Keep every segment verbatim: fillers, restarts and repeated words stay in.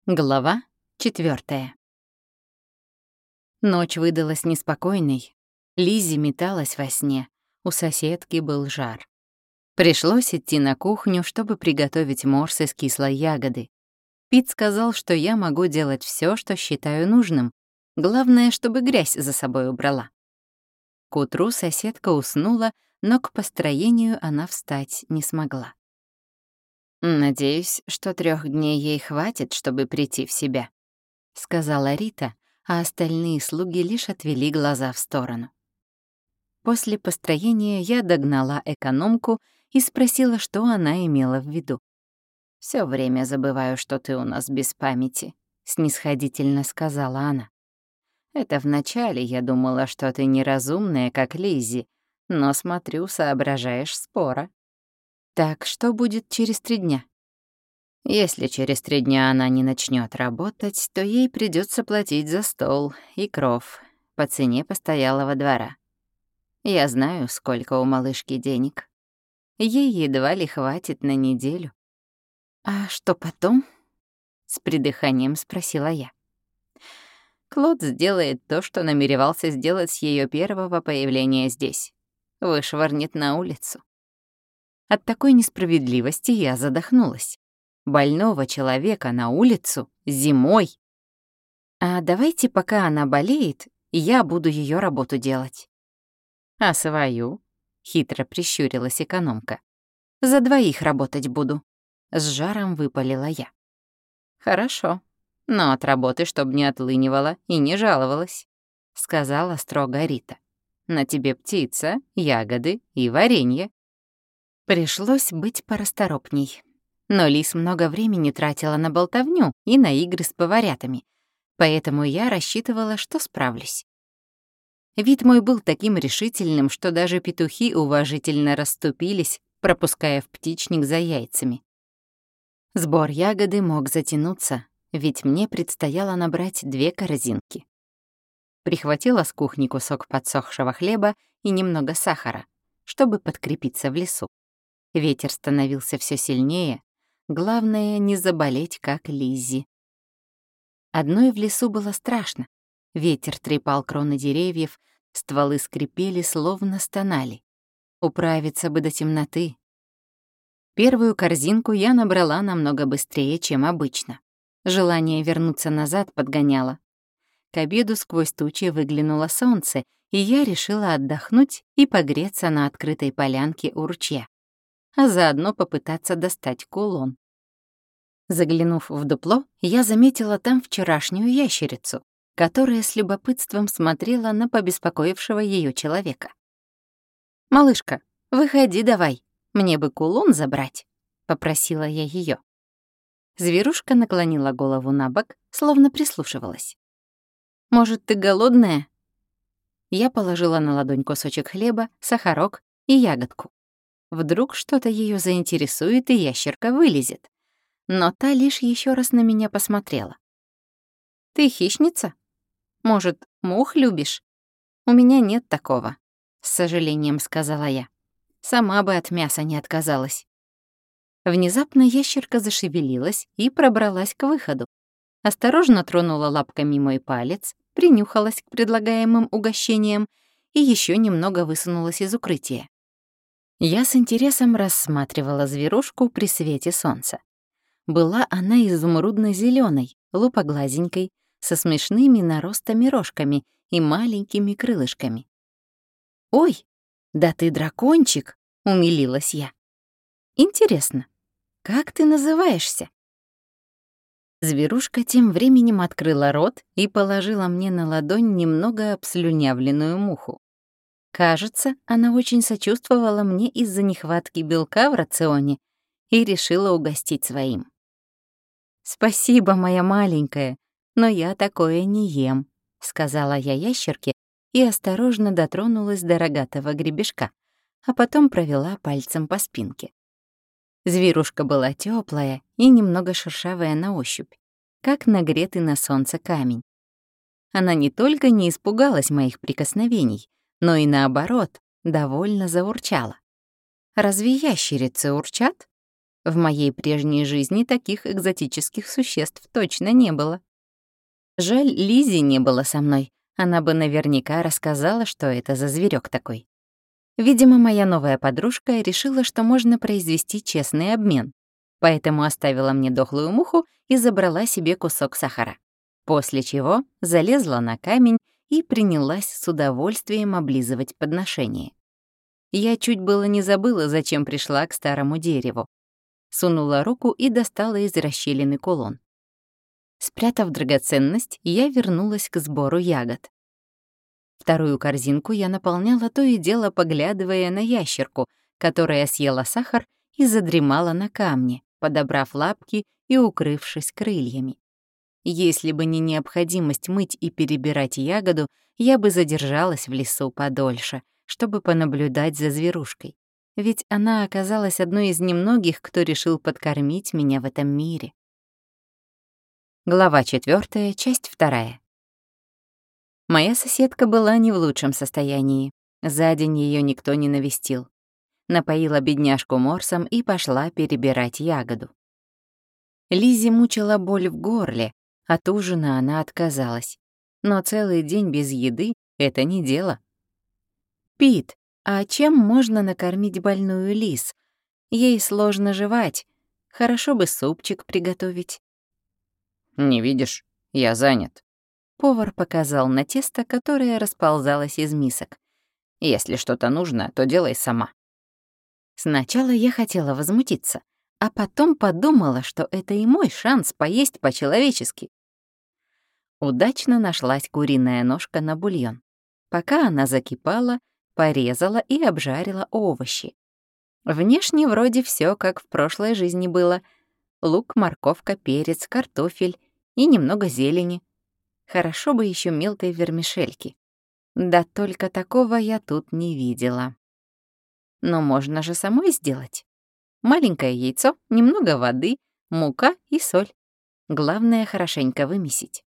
Глава четвёртая. Ночь выдалась неспокойной. Лиззи металась во сне. У соседки был жар. Пришлось идти на кухню, чтобы приготовить морс из кислой ягоды. Пит сказал, что я могу делать всё, что считаю нужным. Главное, чтобы грязь за собой убрала. К утру соседка уснула, но к построению она встать не смогла. «Надеюсь, что трёх дней ей хватит, чтобы прийти в себя», — сказала Рита, а остальные слуги лишь отвели глаза в сторону. После построения я догнала экономку и спросила, что она имела в виду. «Всё время забываю, что ты у нас без памяти», — снисходительно сказала она. «Это вначале я думала, что ты неразумная, как Лиззи, но, смотрю, соображаешь споро. Так что будет через три дня? Если через три дня она не начнет работать, то ей придется платить за стол и кров по цене постоялого двора. Я знаю, сколько у малышки денег. Ей едва ли хватит на неделю». «А что потом?» — с придыханием спросила я. Клод сделает то, что намеревался сделать с ее первого появления здесь. Вышвырнет на улицу. От такой несправедливости я задохнулась. Больного человека на улицу зимой. А давайте, пока она болеет, я буду ее работу делать. А свою? Хитро прищурилась экономка. За двоих работать буду. С жаром выпалила я. Хорошо, но от работы чтоб не отлынивала и не жаловалась, сказала строго Рита. На тебе птица, ягоды и варенье. Пришлось быть порасторопней. Но Лис много времени тратила на болтовню и на игры с поварятами, поэтому я рассчитывала, что справлюсь. Вид мой был таким решительным, что даже петухи уважительно расступились, пропуская в птичник за яйцами. Сбор ягоды мог затянуться, ведь мне предстояло набрать две корзинки. Прихватила с кухни кусок подсохшего хлеба и немного сахара, чтобы подкрепиться в лесу. Ветер становился все сильнее, главное — не заболеть, как Лиззи. Одной в лесу было страшно. Ветер трепал кроны деревьев, стволы скрипели, словно стонали. Управиться бы до темноты. Первую корзинку я набрала намного быстрее, чем обычно. Желание вернуться назад подгоняло. К обеду сквозь тучи выглянуло солнце, и я решила отдохнуть и погреться на открытой полянке у ручья, а заодно попытаться достать кулон. Заглянув в дупло, я заметила там вчерашнюю ящерицу, которая с любопытством смотрела на побеспокоившего ее человека. «Малышка, выходи давай, мне бы кулон забрать», — попросила я ее. Зверушка наклонила голову на бок, словно прислушивалась. «Может, ты голодная?» Я положила на ладонь кусочек хлеба, сахарок и ягодку. Вдруг что-то ее заинтересует, и ящерка вылезет. Но та лишь еще раз на меня посмотрела. «Ты хищница? Может, мух любишь? У меня нет такого», — с сожалением сказала я. Сама бы от мяса не отказалась. Внезапно ящерка зашевелилась и пробралась к выходу. Осторожно тронула лапками мой палец, принюхалась к предлагаемым угощениям и еще немного высунулась из укрытия. Я с интересом рассматривала зверушку при свете солнца. Была она изумрудно-зелёной, лупоглазенькой, со смешными наростами рожками и маленькими крылышками. «Ой, да ты дракончик!» — умилилась я. «Интересно, как ты называешься?» Зверушка тем временем открыла рот и положила мне на ладонь немного обслюнявленную муху. Кажется, она очень сочувствовала мне из-за нехватки белка в рационе и решила угостить своим. «Спасибо, моя маленькая, но я такое не ем», — сказала я ящерке и осторожно дотронулась до рогатого гребешка, а потом провела пальцем по спинке. Зверушка была теплая и немного шершавая на ощупь, как нагретый на солнце камень. Она не только не испугалась моих прикосновений, но и наоборот, довольно заурчала. Разве ящерицы урчат? В моей прежней жизни таких экзотических существ точно не было. Жаль, Лизи не было со мной. Она бы наверняка рассказала, что это за зверек такой. Видимо, моя новая подружка решила, что можно произвести честный обмен, поэтому оставила мне дохлую муху и забрала себе кусок сахара. После чего залезла на камень и принялась с удовольствием облизывать подношение. Я чуть было не забыла, зачем пришла к старому дереву. Сунула руку и достала из расщелины кулон. Спрятав драгоценность, я вернулась к сбору ягод. Вторую корзинку я наполняла то и дело, поглядывая на ящерку, которая съела сахар и задремала на камне, подобрав лапки и укрывшись крыльями. Если бы не необходимость мыть и перебирать ягоду, я бы задержалась в лесу подольше, чтобы понаблюдать за зверушкой. Ведь она оказалась одной из немногих, кто решил подкормить меня в этом мире. Глава четвёртая, часть вторая. Моя соседка была не в лучшем состоянии. За день ее никто не навестил. Напоила бедняжку морсом и пошла перебирать ягоду. Лизи мучила боль в горле, от ужина она отказалась. Но целый день без еды — это не дело. «Пит, а чем можно накормить больную лис? Ей сложно жевать. Хорошо бы супчик приготовить». «Не видишь? Я занят». Повар показал на тесто, которое расползалось из мисок. «Если что-то нужно, то делай сама». Сначала я хотела возмутиться, а потом подумала, что это и мой шанс поесть по-человечески. Удачно нашлась куриная ножка на бульон. Пока она закипала, порезала и обжарила овощи. Внешне вроде все как в прошлой жизни было. Лук, морковка, перец, картофель и немного зелени. Хорошо бы еще мелкой вермишельки. Да только такого я тут не видела. Но можно же самой сделать. Маленькое яйцо, немного воды, мука и соль. Главное — хорошенько вымесить.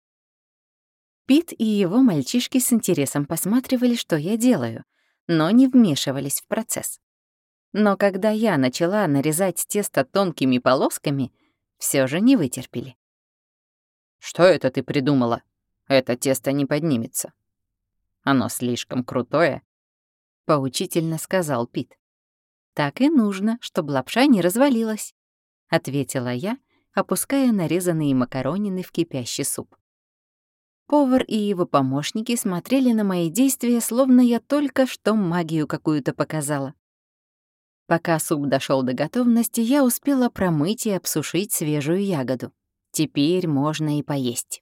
Пит и его мальчишки с интересом посматривали, что я делаю, но не вмешивались в процесс. Но когда я начала нарезать тесто тонкими полосками, все же не вытерпели. «Что это ты придумала? Это тесто не поднимется. Оно слишком крутое», — поучительно сказал Пит. «Так и нужно, чтобы лапша не развалилась», — ответила я, опуская нарезанные макаронины в кипящий суп. Повар и его помощники смотрели на мои действия, словно я только что магию какую-то показала. Пока суп дошел до готовности, я успела промыть и обсушить свежую ягоду. Теперь можно и поесть.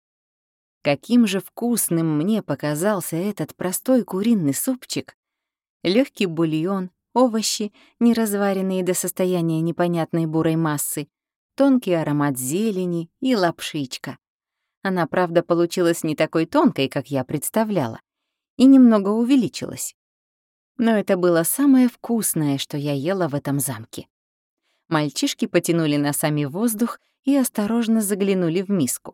Каким же вкусным мне показался этот простой куриный супчик. Легкий бульон, овощи, не разваренные до состояния непонятной бурой массы, тонкий аромат зелени и лапшичка. Она, правда, получилась не такой тонкой, как я представляла, и немного увеличилась. Но это было самое вкусное, что я ела в этом замке. Мальчишки потянули носами воздух и осторожно заглянули в миску.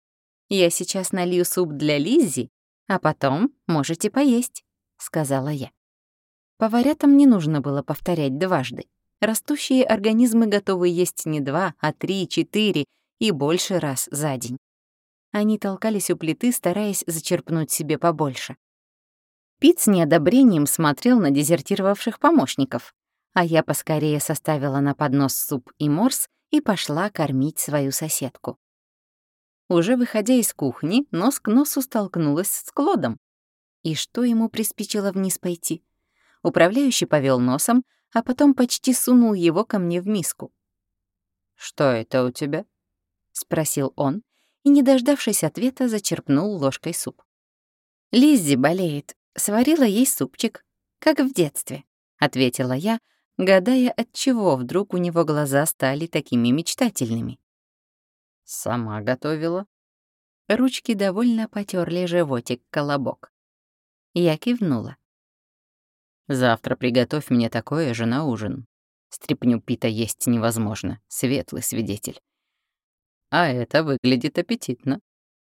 «Я сейчас налью суп для Лиззи, а потом можете поесть», — сказала я. Поварятам не нужно было повторять дважды. Растущие организмы готовы есть не два, а три, четыре и больше раз за день. Они толкались у плиты, стараясь зачерпнуть себе побольше. Пит с неодобрением смотрел на дезертировавших помощников, а я поскорее составила на поднос суп и морс и пошла кормить свою соседку. Уже выходя из кухни, нос к носу столкнулась с Клодом. И что ему приспичило вниз пойти? Управляющий повел носом, а потом почти сунул его ко мне в миску. «Что это у тебя?» — спросил он, и, не дождавшись ответа, зачерпнул ложкой суп. «Лиззи болеет. Сварила ей супчик, как в детстве», — ответила я, гадая, отчего вдруг у него глаза стали такими мечтательными. «Сама готовила?» Ручки довольно потерли животик-колобок. Я кивнула. «Завтра приготовь мне такое же на ужин. Стряпню Пита есть невозможно, светлый свидетель. А это выглядит аппетитно».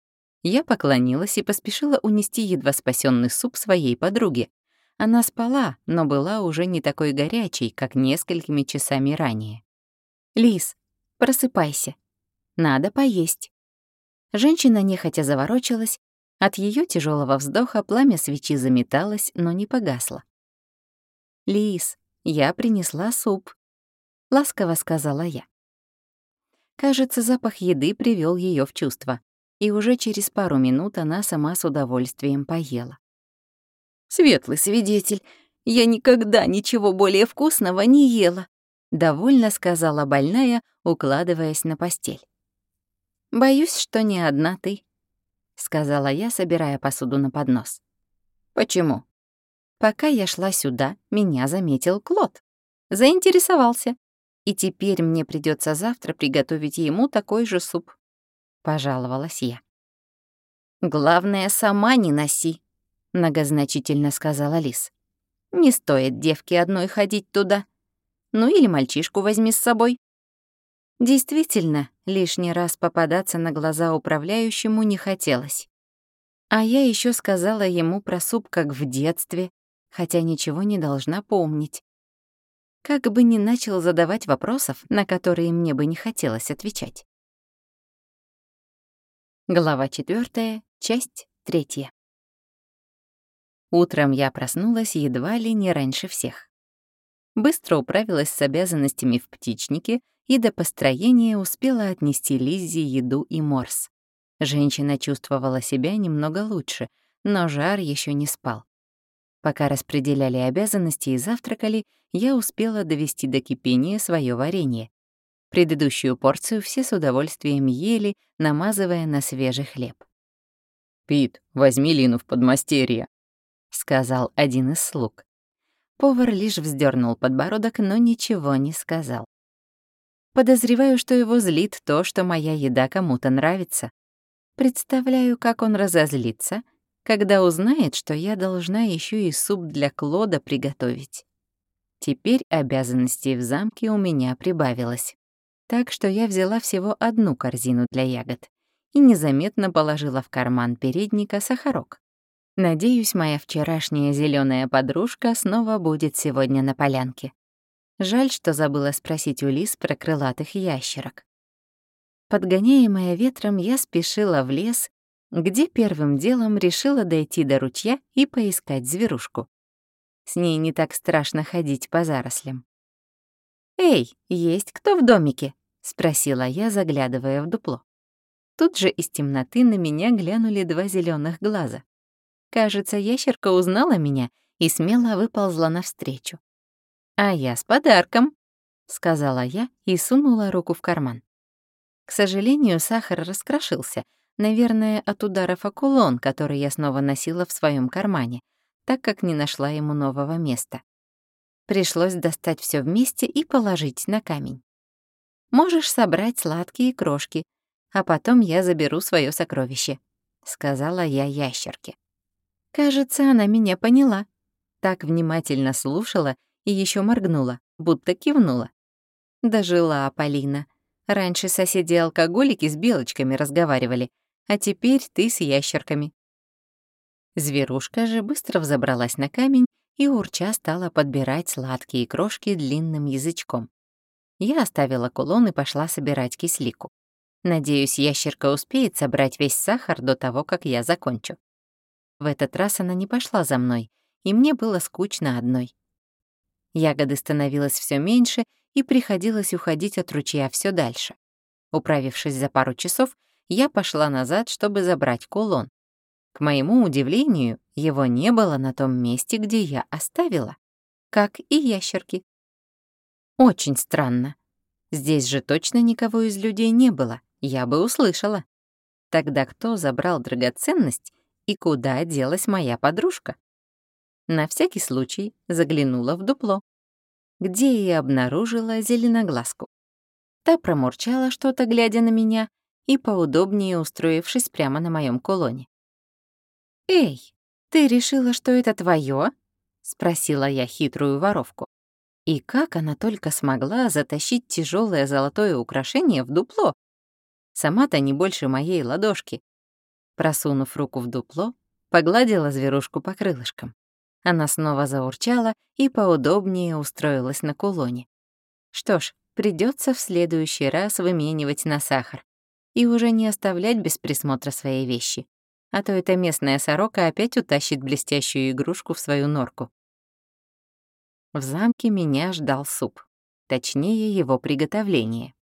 Я поклонилась и поспешила унести едва спасенный суп своей подруге. Она спала, но была уже не такой горячей, как несколькими часами ранее. «Лис, просыпайся. Надо поесть». Женщина нехотя заворочилась. От ее тяжелого вздоха пламя свечи заметалось, но не погасло. «Лис, я принесла суп», — ласково сказала я. Кажется, запах еды привел ее в чувство, и уже через пару минут она сама с удовольствием поела. «Светлый свидетель, я никогда ничего более вкусного не ела», — довольно сказала больная, укладываясь на постель. «Боюсь, что не одна ты», — сказала я, собирая посуду на поднос. «Почему?» «Пока я шла сюда, меня заметил Клод. Заинтересовался. И теперь мне придется завтра приготовить ему такой же суп», — пожаловалась я. «Главное, сама не носи», — многозначительно сказала Лис. «Не стоит девке одной ходить туда. Ну или мальчишку возьми с собой». Действительно, лишний раз попадаться на глаза управляющему не хотелось. А я еще сказала ему про суп как в детстве, хотя ничего не должна помнить. Как бы ни начал задавать вопросов, на которые мне бы не хотелось отвечать. Глава четвёртая, часть третья. Утром я проснулась едва ли не раньше всех. Быстро управилась с обязанностями в птичнике и до построения успела отнести Лиззе еду и морс. Женщина чувствовала себя немного лучше, но жар еще не спал. Пока распределяли обязанности и завтракали, я успела довести до кипения свое варенье. Предыдущую порцию все с удовольствием ели, намазывая на свежий хлеб. «Пит, возьми Лину в подмастерье», — сказал один из слуг. Повар лишь вздернул подбородок, но ничего не сказал. Подозреваю, что его злит то, что моя еда кому-то нравится. Представляю, как он разозлится, когда узнает, что я должна еще и суп для Клода приготовить. Теперь обязанностей в замке у меня прибавилось. Так что я взяла всего одну корзину для ягод и незаметно положила в карман передника сахарок. Надеюсь, моя вчерашняя зеленая подружка снова будет сегодня на полянке. Жаль, что забыла спросить у Лис про крылатых ящерок. Подгоняемая ветром, я спешила в лес, где первым делом решила дойти до ручья и поискать зверушку. С ней не так страшно ходить по зарослям. «Эй, есть кто в домике?» — спросила я, заглядывая в дупло. Тут же из темноты на меня глянули два зеленых глаза. Кажется, ящерка узнала меня и смело выползла навстречу. «А я с подарком», — сказала я и сунула руку в карман. К сожалению, сахар раскрошился, наверное, от ударов о кулон, который я снова носила в своем кармане, так как не нашла ему нового места. Пришлось достать все вместе и положить на камень. «Можешь собрать сладкие крошки, а потом я заберу свое сокровище», — сказала я ящерке. Кажется, она меня поняла. Так внимательно слушала и еще моргнула, будто кивнула. Дожила Полина. Раньше соседи-алкоголики с белочками разговаривали, а теперь ты с ящерками. Зверушка же быстро взобралась на камень и урча стала подбирать сладкие крошки длинным язычком. Я оставила кулон и пошла собирать кислику. Надеюсь, ящерка успеет собрать весь сахар до того, как я закончу. В этот раз она не пошла за мной, и мне было скучно одной. Ягоды становилось все меньше, и приходилось уходить от ручья все дальше. Управившись за пару часов, я пошла назад, чтобы забрать кулон. К моему удивлению, его не было на том месте, где я оставила, как и ящерки. Очень странно. Здесь же точно никого из людей не было, я бы услышала. Тогда кто забрал драгоценность и куда делась моя подружка? На всякий случай заглянула в дупло, где и обнаружила зеленоглазку. Та промурчала что-то, глядя на меня, и поудобнее устроившись прямо на моем кулоне. «Эй, ты решила, что это твое? Спросила я хитрую воровку. И как она только смогла затащить тяжелое золотое украшение в дупло? Сама-то не больше моей ладошки. Просунув руку в дупло, погладила зверушку по крылышкам. Она снова заурчала и поудобнее устроилась на кулоне. Что ж, придется в следующий раз выменивать на сахар и уже не оставлять без присмотра свои вещи, а то эта местная сорока опять утащит блестящую игрушку в свою норку. В замке меня ждал суп, точнее его приготовление.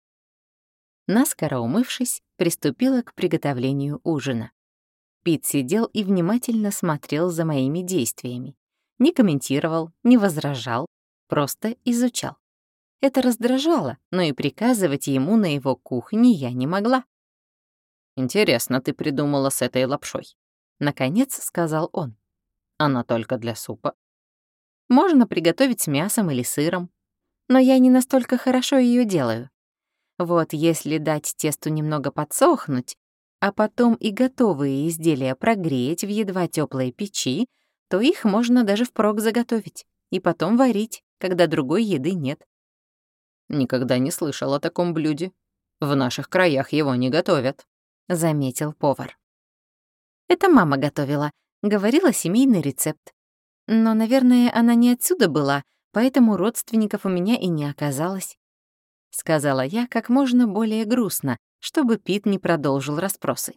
Наскоро умывшись, приступила к приготовлению ужина. Пит сидел и внимательно смотрел за моими действиями. Не комментировал, не возражал, просто изучал. Это раздражало, но и приказывать ему на его кухне я не могла. «Интересно ты придумала с этой лапшой», — наконец сказал он. «Она только для супа». «Можно приготовить с мясом или сыром, но я не настолько хорошо ее делаю. Вот если дать тесту немного подсохнуть, а потом и готовые изделия прогреть в едва теплой печи, то их можно даже впрок заготовить и потом варить, когда другой еды нет». «Никогда не слышал о таком блюде. В наших краях его не готовят», — заметил повар. «Это мама готовила, говорила семейный рецепт. Но, наверное, она не отсюда была, поэтому родственников у меня и не оказалось», — сказала я как можно более грустно, чтобы Пит не продолжил расспросы.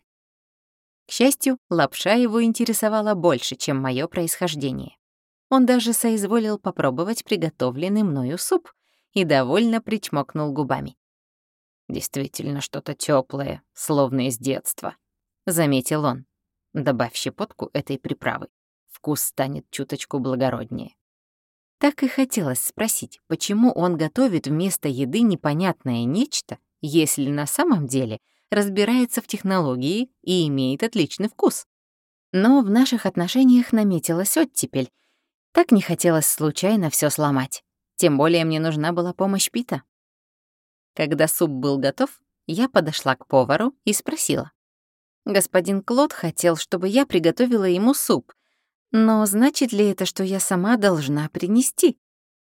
К счастью, лапша его интересовала больше, чем мое происхождение. Он даже соизволил попробовать приготовленный мною суп и довольно причмокнул губами. «Действительно что-то теплое, словно из детства», — заметил он. «Добавь щепотку этой приправы. Вкус станет чуточку благороднее». Так и хотелось спросить, почему он готовит вместо еды непонятное нечто, если на самом деле разбирается в технологии и имеет отличный вкус. Но в наших отношениях наметилась оттепель. Так не хотелось случайно все сломать. Тем более мне нужна была помощь Пита. Когда суп был готов, я подошла к повару и спросила. Господин Клод хотел, чтобы я приготовила ему суп, но значит ли это, что я сама должна принести?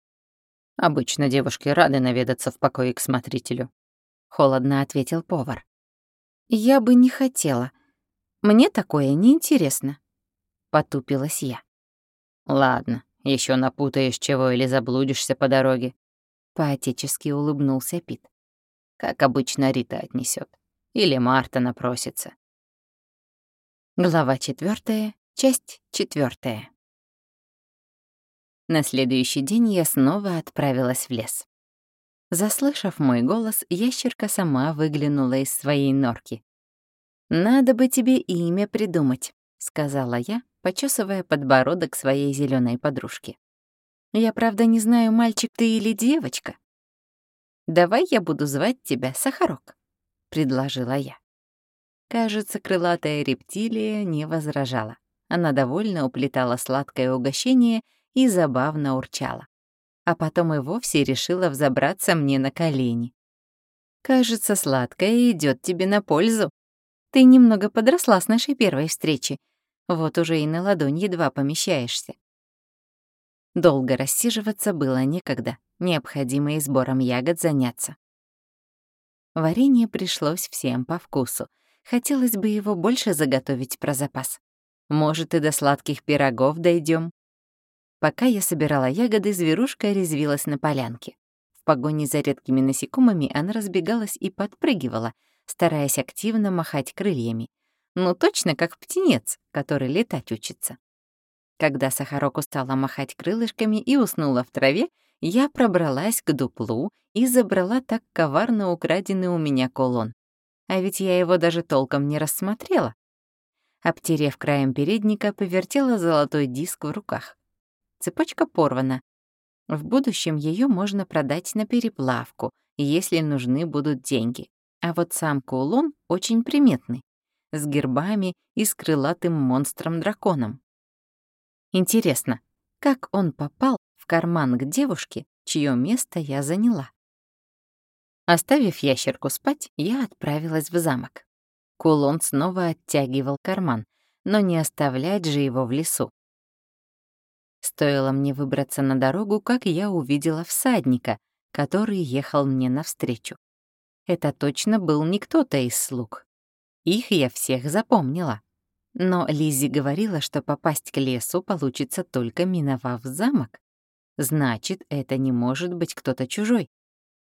«Обычно девушки рады наведаться в покое к смотрителю», — холодно ответил повар. «Я бы не хотела. Мне такое неинтересно», — потупилась я. «Ладно, еще напутаешь чего или заблудишься по дороге», — поотечески улыбнулся Пит. «Как обычно Рита отнесет. Или Марта напросится». Глава четвертая, часть четвертая. На следующий день я снова отправилась в лес. Заслышав мой голос, ящерка сама выглянула из своей норки. «Надо бы тебе имя придумать», — сказала я, почесывая подбородок своей зеленой подружки. «Я, правда, не знаю, мальчик ты или девочка». «Давай я буду звать тебя Сахарок», — предложила я. Кажется, крылатая рептилия не возражала. Она довольно уплетала сладкое угощение и забавно урчала. А потом и вовсе решила взобраться мне на колени. «Кажется, сладкое идет тебе на пользу. Ты немного подросла с нашей первой встречи. Вот уже и на ладонь едва помещаешься». Долго рассиживаться было некогда, необходимо и сбором ягод заняться. Варенье пришлось всем по вкусу. Хотелось бы его больше заготовить про запас. Может, и до сладких пирогов дойдем. Пока я собирала ягоды, зверушка резвилась на полянке. В погоне за редкими насекомыми она разбегалась и подпрыгивала, стараясь активно махать крыльями. Ну, точно как птенец, который летать учится. Когда Сахарок устала махать крылышками и уснула в траве, я пробралась к дуплу и забрала так коварно украденный у меня кулон. А ведь я его даже толком не рассмотрела. Обтерев краем передника, повертела золотой диск в руках. Цепочка порвана. В будущем ее можно продать на переплавку, если нужны будут деньги. А вот сам кулон очень приметный, с гербами и с крылатым монстром-драконом. Интересно, как он попал в карман к девушке, чье место я заняла? Оставив ящерку спать, я отправилась в замок. Кулон снова оттягивал карман, но не оставлять же его в лесу. Стоило мне выбраться на дорогу, как я увидела всадника, который ехал мне навстречу. Это точно был не кто-то из слуг. Их я всех запомнила. Но Лиззи говорила, что попасть к лесу получится только миновав замок. Значит, это не может быть кто-то чужой.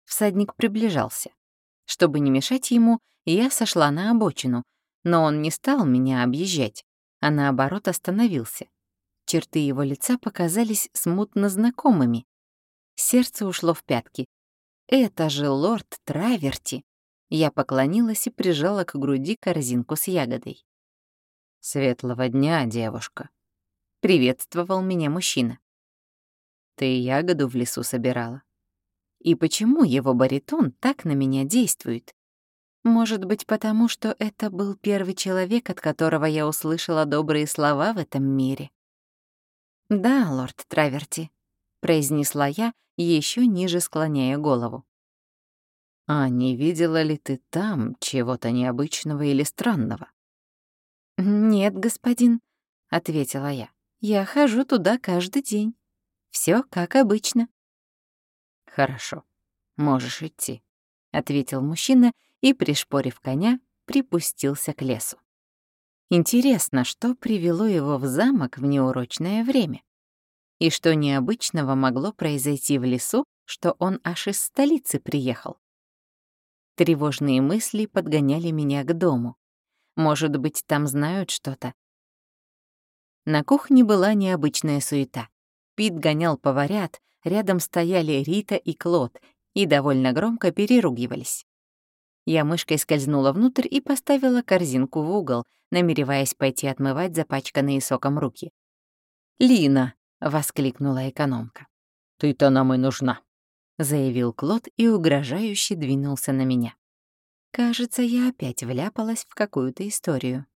Всадник приближался. Чтобы не мешать ему, я сошла на обочину, но он не стал меня объезжать, а наоборот остановился. Черты его лица показались смутно знакомыми. Сердце ушло в пятки. Это же лорд Траверти. Я поклонилась и прижала к груди корзинку с ягодой. «Светлого дня, девушка», — приветствовал меня мужчина. «Ты ягоду в лесу собирала?» И почему его баритон так на меня действует? Может быть, потому что это был первый человек, от которого я услышала добрые слова в этом мире? «Да, лорд Траверти», — произнесла я, еще ниже склоняя голову. «А не видела ли ты там чего-то необычного или странного?» «Нет, господин», — ответила я. «Я хожу туда каждый день. Все как обычно». «Хорошо, можешь идти», — ответил мужчина и, пришпорив коня, припустился к лесу. Интересно, что привело его в замок в неурочное время? И что необычного могло произойти в лесу, что он аж из столицы приехал? Тревожные мысли подгоняли меня к дому. Может быть, там знают что-то. На кухне была необычная суета. Пит гонял поварят, рядом стояли Рита и Клод и довольно громко переругивались. Я мышкой скользнула внутрь и поставила корзинку в угол, намереваясь пойти отмывать запачканные соком руки. «Лина!» — воскликнула экономка. «Ты-то нам и нужна», — заявил Клод и угрожающе двинулся на меня. Кажется, я опять вляпалась в какую-то историю.